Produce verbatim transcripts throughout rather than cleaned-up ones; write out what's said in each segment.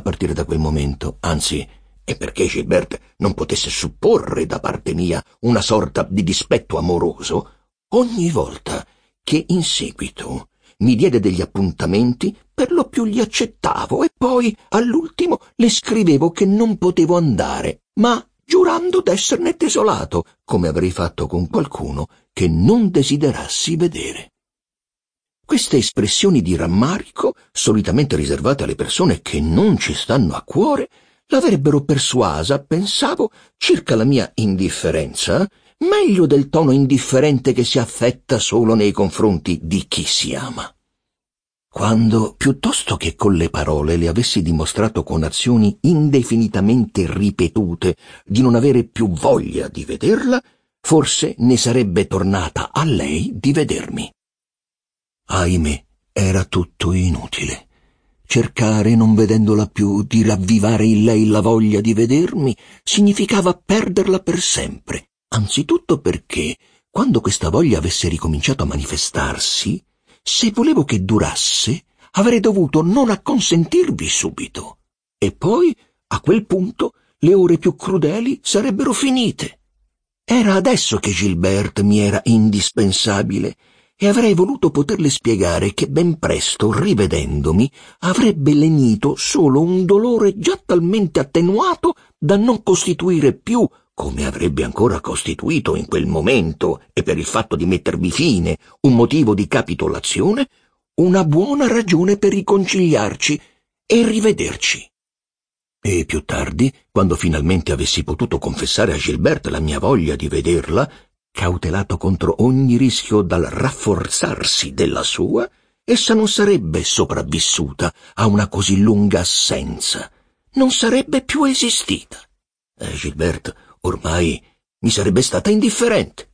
partire da quel momento, anzi, e perché Gilbert non potesse supporre da parte mia una sorta di dispetto amoroso, ogni volta che in seguito mi diede degli appuntamenti, per lo più li accettavo e poi, all'ultimo, le scrivevo che non potevo andare, ma giurando d'esserne desolato, come avrei fatto con qualcuno che non desiderassi vedere. Queste espressioni di rammarico, solitamente riservate alle persone che non ci stanno a cuore, l'avrebbero persuasa, pensavo, circa la mia indifferenza, meglio del tono indifferente che si affetta solo nei confronti di chi si ama. Quando, piuttosto che con le parole, le avessi dimostrato con azioni indefinitamente ripetute di non avere più voglia di vederla, forse ne sarebbe tornata a lei di vedermi. Ahimè, era tutto inutile. Cercare, non vedendola più, di ravvivare in lei la voglia di vedermi significava perderla per sempre, anzitutto perché, quando questa voglia avesse ricominciato a manifestarsi, se volevo che durasse, avrei dovuto non acconsentirvi subito. E poi, a quel punto, le ore più crudeli sarebbero finite. Era adesso che Gilbert mi era indispensabile e avrei voluto poterle spiegare che ben presto, rivedendomi, avrebbe lenito solo un dolore già talmente attenuato da non costituire più, come avrebbe ancora costituito in quel momento, e per il fatto di mettervi fine, un motivo di capitolazione, una buona ragione per riconciliarci e rivederci. E più tardi, quando finalmente avessi potuto confessare a Gilbert la mia voglia di vederla, cautelato contro ogni rischio dal rafforzarsi della sua, essa non sarebbe sopravvissuta a una così lunga assenza, non sarebbe più esistita. E Gilbert ormai mi sarebbe stata indifferente.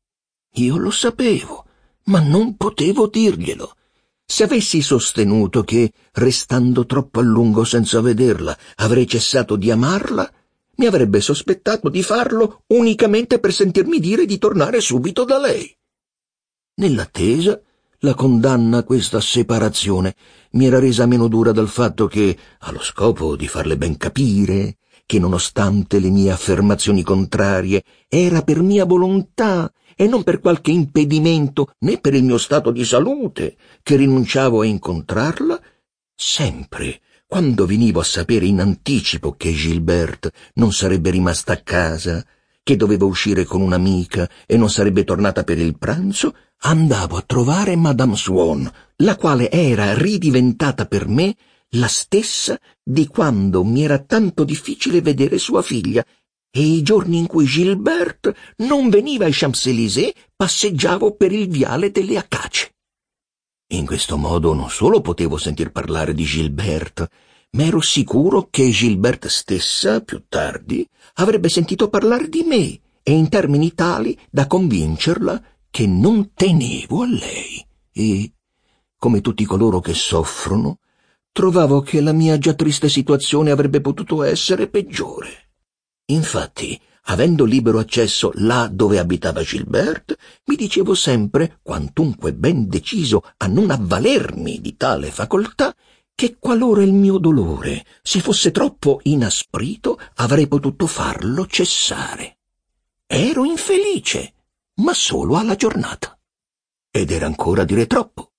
Io lo sapevo, ma non potevo dirglielo. Se avessi sostenuto che, restando troppo a lungo senza vederla, avrei cessato di amarla, mi avrebbe sospettato di farlo unicamente per sentirmi dire di tornare subito da lei. Nell'attesa, la condanna a questa separazione mi era resa meno dura dal fatto che, allo scopo di farle ben capire che, nonostante le mie affermazioni contrarie, era per mia volontà e non per qualche impedimento né per il mio stato di salute che rinunciavo a incontrarla, sempre, quando venivo a sapere in anticipo che Gilbert non sarebbe rimasta a casa, che doveva uscire con un'amica e non sarebbe tornata per il pranzo, andavo a trovare Madame Swan, la quale era ridiventata per me la stessa di quando mi era tanto difficile vedere sua figlia, e i giorni in cui Gilbert non veniva ai Champs-Élysées passeggiavo per il viale delle Acacie. In questo modo non solo potevo sentir parlare di Gilbert, ma ero sicuro che Gilbert stessa, più tardi, avrebbe sentito parlare di me, e in termini tali da convincerla che non tenevo a lei. E, come tutti coloro che soffrono, trovavo che la mia già triste situazione avrebbe potuto essere peggiore. Infatti, avendo libero accesso là dove abitava Gilbert, mi dicevo sempre, quantunque ben deciso a non avvalermi di tale facoltà, che qualora il mio dolore si fosse troppo inasprito, avrei potuto farlo cessare. Ero infelice, ma solo alla giornata. Ed era ancora dire troppo.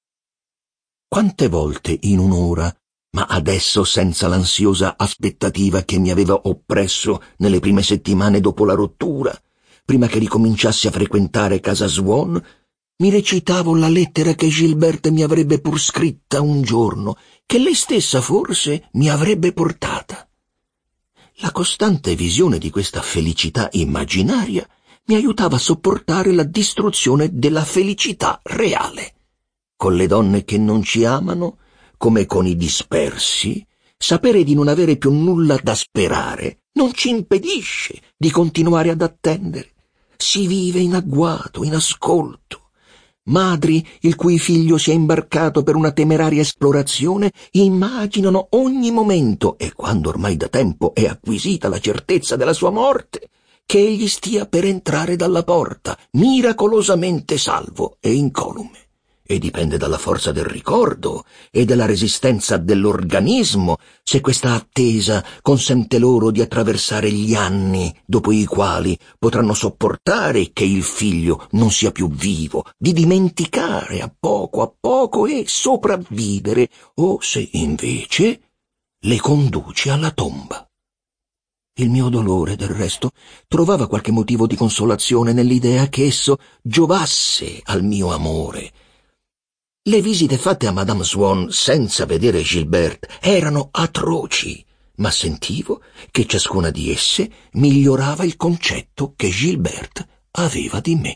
Quante volte in un'ora, ma adesso senza l'ansiosa aspettativa che mi aveva oppresso nelle prime settimane dopo la rottura, prima che ricominciassi a frequentare casa Swan, mi recitavo la lettera che Gilbert mi avrebbe pur scritta un giorno, che lei stessa forse mi avrebbe portata. La costante visione di questa felicità immaginaria mi aiutava a sopportare la distruzione della felicità reale. Con le donne che non ci amano, come con i dispersi, sapere di non avere più nulla da sperare non ci impedisce di continuare ad attendere. Si vive in agguato, in ascolto. Madri, il cui figlio si è imbarcato per una temeraria esplorazione, immaginano ogni momento, e quando ormai da tempo è acquisita la certezza della sua morte, che egli stia per entrare dalla porta, miracolosamente salvo e incolume. e dipende dalla forza del ricordo e dalla resistenza dell'organismo se questa attesa consente loro di attraversare gli anni dopo i quali potranno sopportare che il figlio non sia più vivo, di dimenticare a poco a poco e sopravvivere, o se invece le conduci alla tomba. Il mio dolore, del resto, trovava qualche motivo di consolazione nell'idea che esso giovasse al mio amore. Le visite fatte a Madame Swann senza vedere Gilberte erano atroci, ma sentivo che ciascuna di esse migliorava il concetto che Gilberte aveva di me.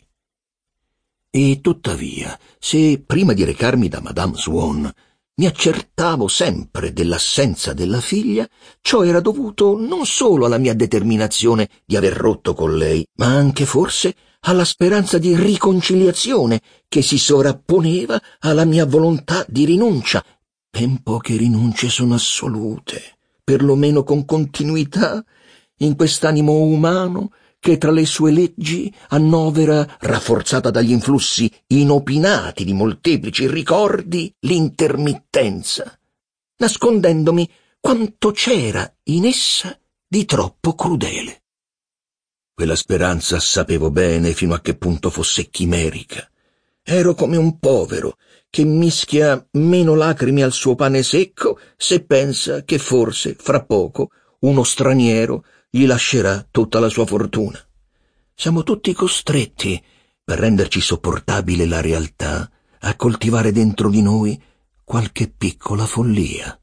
E tuttavia, se prima di recarmi da Madame Swann mi accertavo sempre dell'assenza della figlia, ciò era dovuto non solo alla mia determinazione di aver rotto con lei, ma anche forse alla speranza di riconciliazione che si sovrapponeva alla mia volontà di rinuncia. Ben poche rinunce sono assolute, perlomeno con continuità, in quest'animo umano che tra le sue leggi annovera, rafforzata dagli influssi inopinati di molteplici ricordi, l'intermittenza, nascondendomi quanto c'era in essa di troppo crudele. Quella speranza sapevo bene fino a che punto fosse chimerica. Ero come un povero che mischia meno lacrime al suo pane secco se pensa che forse, fra poco, uno straniero gli lascerà tutta la sua fortuna. Siamo tutti costretti, per renderci sopportabile la realtà, a coltivare dentro di noi qualche piccola follia.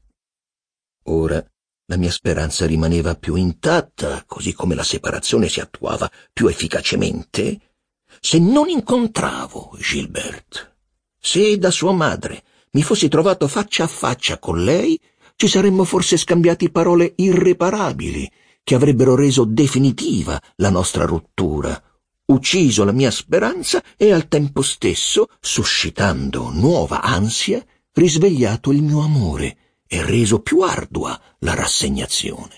Ora la mia speranza rimaneva più intatta, così come la separazione si attuava più efficacemente, se non incontravo Gilberte. Se da sua madre mi fossi trovato faccia a faccia con lei, ci saremmo forse scambiati parole irreparabili che avrebbero reso definitiva la nostra rottura, ucciso la mia speranza e al tempo stesso, suscitando nuova ansia, risvegliato il mio amore e reso più ardua la rassegnazione.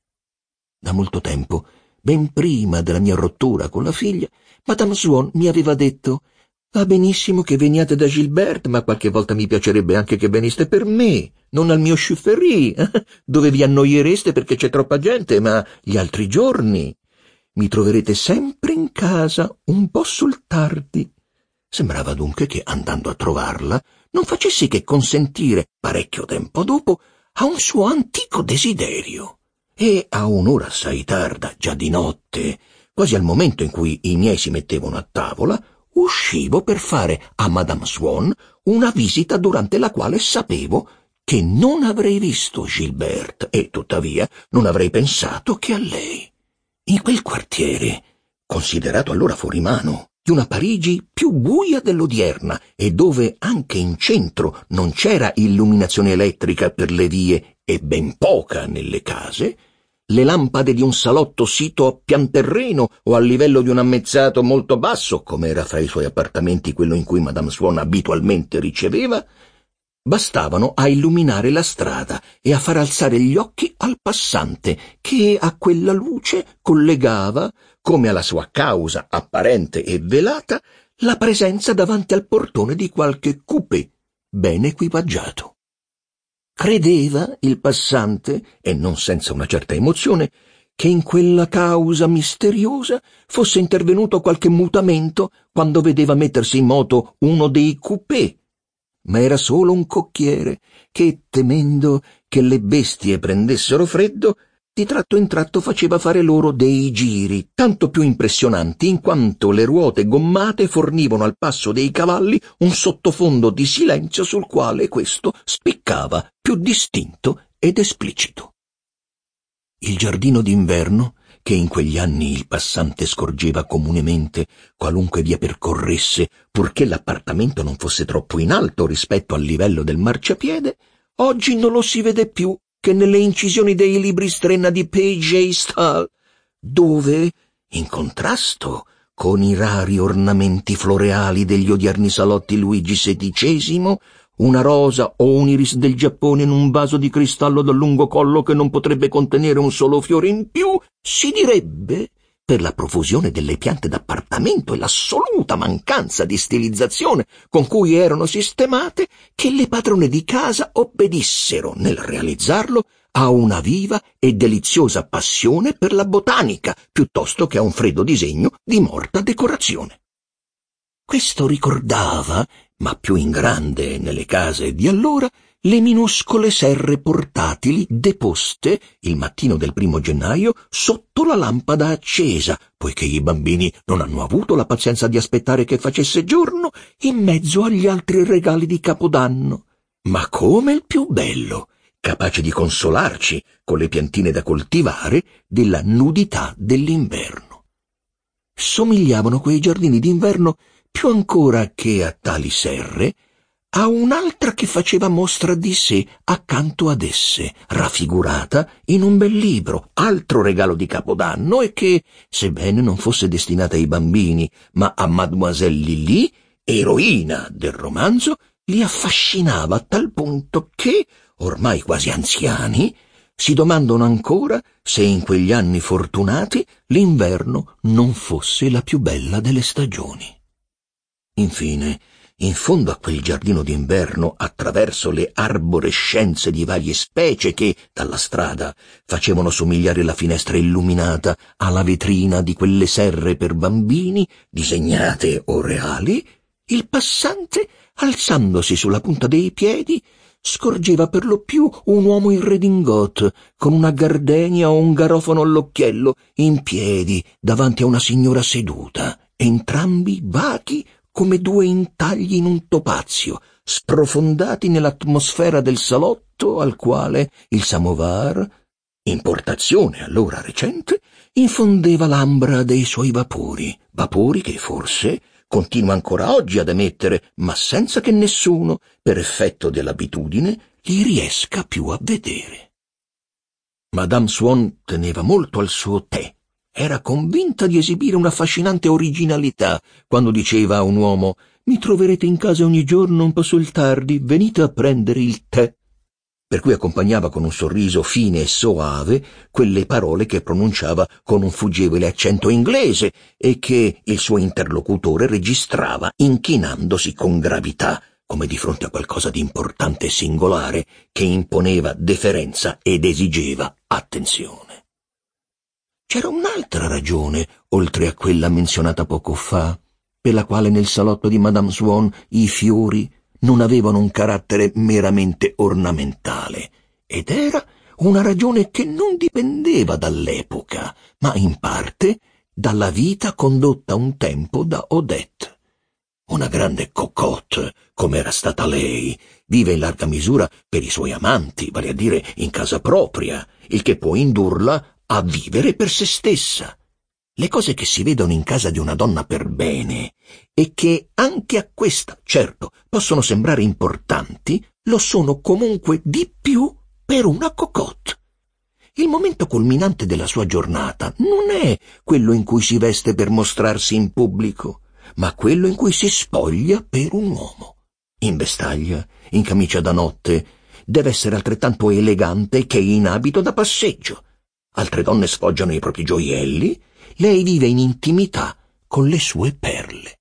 Da molto tempo, ben prima della mia rottura con la figlia, Madame Swann mi aveva detto: «Va benissimo che veniate da Gilberte, ma qualche volta mi piacerebbe anche che veniste per me, non al mio Chuffery, dove vi annoiereste perché c'è troppa gente, ma gli altri giorni mi troverete sempre in casa un po' sul tardi». Sembrava dunque che, andando a trovarla, non facessi che consentire, parecchio tempo dopo, a un suo antico desiderio. E a un'ora assai tarda, già di notte, quasi al momento in cui i miei si mettevano a tavola, uscivo per fare a Madame Swann una visita durante la quale sapevo che non avrei visto Gilberte e, tuttavia, non avrei pensato che a lei. In quel quartiere, considerato allora fuori mano, di una Parigi più buia dell'odierna e dove anche in centro non c'era illuminazione elettrica per le vie e ben poca nelle case, le lampade di un salotto sito a pianterreno o a livello di un ammezzato molto basso, come era fra i suoi appartamenti quello in cui Madame Swann abitualmente riceveva, bastavano a illuminare la strada e a far alzare gli occhi al passante che a quella luce collegava, come alla sua causa apparente e velata, la presenza davanti al portone di qualche coupé ben equipaggiato. Credeva il passante, e non senza una certa emozione, che in quella causa misteriosa fosse intervenuto qualche mutamento quando vedeva mettersi in moto uno dei coupé, ma era solo un cocchiere che, temendo che le bestie prendessero freddo, di tratto in tratto faceva fare loro dei giri, tanto più impressionanti in quanto le ruote gommate fornivano al passo dei cavalli un sottofondo di silenzio sul quale questo spiccava più distinto ed esplicito. Il giardino d'inverno, che in quegli anni il passante scorgeva comunemente qualunque via percorresse, purché l'appartamento non fosse troppo in alto rispetto al livello del marciapiede, oggi non lo si vede più che nelle incisioni dei libri strenna di P J Stahl, dove, in contrasto con i rari ornamenti floreali degli odierni salotti Luigi sedicesimo, una rosa o un iris del Giappone in un vaso di cristallo dal lungo collo che non potrebbe contenere un solo fiore in più, si direbbe per la profusione delle piante d'appartamento e l'assoluta mancanza di stilizzazione con cui erano sistemate, che le padrone di casa obbedissero, nel realizzarlo, a una viva e deliziosa passione per la botanica, piuttosto che a un freddo disegno di morta decorazione. Questo ricordava, ma più in grande nelle case di allora, le minuscole serre portatili deposte il mattino del primo gennaio sotto la lampada accesa, poiché i bambini non hanno avuto la pazienza di aspettare che facesse giorno, in mezzo agli altri regali di Capodanno. Ma come il più bello, capace di consolarci con le piantine da coltivare della nudità dell'inverno. Somigliavano quei giardini d'inverno più ancora che a tali serre, a un'altra che faceva mostra di sé accanto ad esse, raffigurata in un bel libro, altro regalo di Capodanno, e che, sebbene non fosse destinata ai bambini, ma a Mademoiselle Lily, eroina del romanzo, li affascinava a tal punto che, ormai quasi anziani, si domandano ancora se in quegli anni fortunati l'inverno non fosse la più bella delle stagioni. Infine, in fondo a quel giardino d'inverno, attraverso le arborescenze di varie specie che, dalla strada, facevano somigliare la finestra illuminata alla vetrina di quelle serre per bambini, disegnate o reali, il passante, alzandosi sulla punta dei piedi, scorgeva per lo più un uomo in redingote, con una gardenia o un garofano all'occhiello, in piedi, davanti a una signora seduta, entrambi vaghi come due intagli in un topazio, sprofondati nell'atmosfera del salotto al quale il samovar, importazione allora recente, infondeva l'ambra dei suoi vapori, vapori che forse continua ancora oggi ad emettere, ma senza che nessuno, per effetto dell'abitudine, li riesca più a vedere. Madame Swann teneva molto al suo tè. Era convinta di esibire una affascinante originalità quando diceva a un uomo: «Mi troverete in casa ogni giorno un po' sul tardi, venite a prendere il tè», per cui accompagnava con un sorriso fine e soave quelle parole che pronunciava con un fuggevole accento inglese e che il suo interlocutore registrava inchinandosi con gravità, come di fronte a qualcosa di importante e singolare che imponeva deferenza ed esigeva attenzione. C'era un'altra ragione, oltre a quella menzionata poco fa, per la quale nel salotto di Madame Swann i fiori non avevano un carattere meramente ornamentale, ed era una ragione che non dipendeva dall'epoca, ma in parte dalla vita condotta un tempo da Odette. Una grande cocotte, come era stata lei, vive in larga misura per i suoi amanti, vale a dire in casa propria, il che può indurla a vivere per se stessa. Le cose che si vedono in casa di una donna per bene, e che anche a questa, certo, possono sembrare importanti, lo sono comunque di più per una cocotte. Il momento culminante della sua giornata non è quello in cui si veste per mostrarsi in pubblico, ma quello in cui si spoglia per un uomo. In vestaglia, in camicia da notte, deve essere altrettanto elegante che in abito da passeggio. Altre donne sfoggiano i propri gioielli, lei vive in intimità con le sue perle.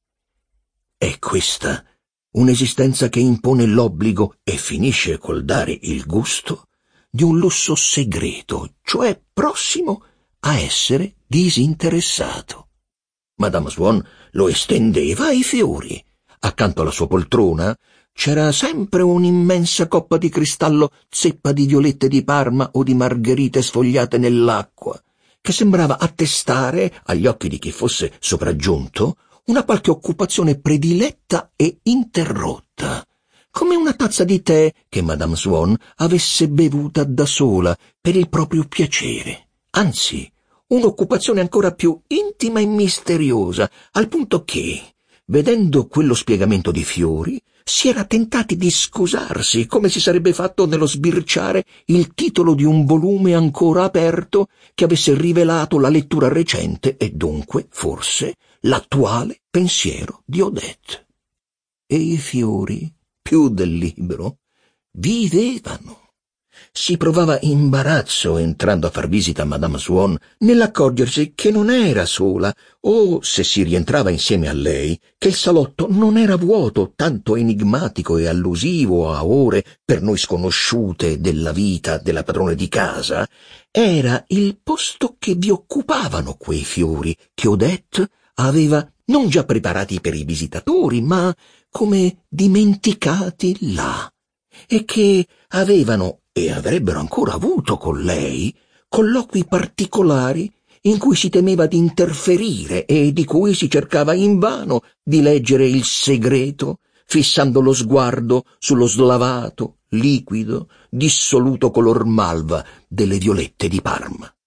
È questa un'esistenza che impone l'obbligo e finisce col dare il gusto di un lusso segreto, cioè prossimo a essere disinteressato. Madame Swann lo estendeva ai fiori. Accanto alla sua poltrona c'era sempre un'immensa coppa di cristallo zeppa di violette di Parma o di margherite sfogliate nell'acqua, che sembrava attestare, agli occhi di chi fosse sopraggiunto, una qualche occupazione prediletta e interrotta, come una tazza di tè che Madame Swann avesse bevuta da sola per il proprio piacere, anzi, un'occupazione ancora più intima e misteriosa, al punto che, vedendo quello spiegamento di fiori, si era tentati di scusarsi, come si sarebbe fatto nello sbirciare il titolo di un volume ancora aperto che avesse rivelato la lettura recente e dunque, forse, l'attuale pensiero di Odette. E i fiori, più del libro, vivevano. si provava imbarazzo entrando a far visita a Madame Swann nell'accorgersi che non era sola, o, se si rientrava insieme a lei, che il salotto non era vuoto, tanto enigmatico e allusivo a ore per noi sconosciute della vita della padrona di casa, era il posto che vi occupavano quei fiori che Odette aveva non già preparati per i visitatori, ma come dimenticati là, e che avevano e avrebbero ancora avuto con lei colloqui particolari in cui si temeva di interferire e di cui si cercava invano di leggere il segreto, fissando lo sguardo sullo slavato, liquido, dissoluto color malva delle violette di Parma.